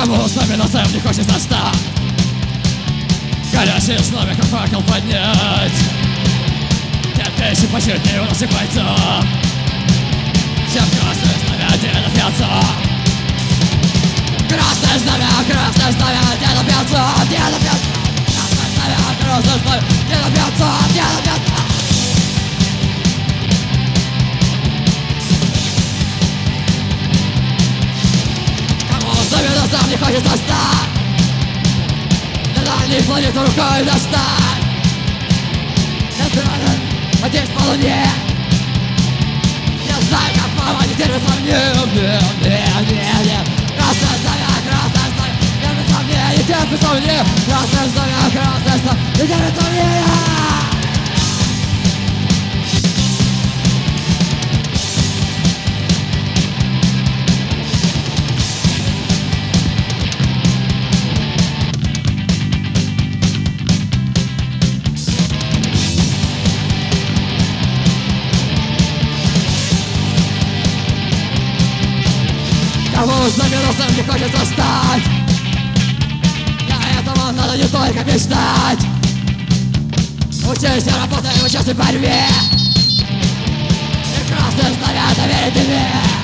Кому знаменосцем не хочется стать, горящие слове, как факел поднять. Нет песен почетнее у нас и бойцов, чем красное знамя дедов пьянцов. Красное знамя дедов пьянцов, дедов пьянцов. Красное знамя дедов пьянцов, дедов пьянцов. Знаменосцем не хочется стать, на дальней планету рукой достать. Я здесь по луне, я знаю, как мама не терпится мне. Красное знамя, не терпится мне. Красное знамя, не терпится мне. Кому знаменосцем не хочется стать, для этого надо не только мечтать. Учись, работай, учись в борьбе, и красное знамя доверить тебе.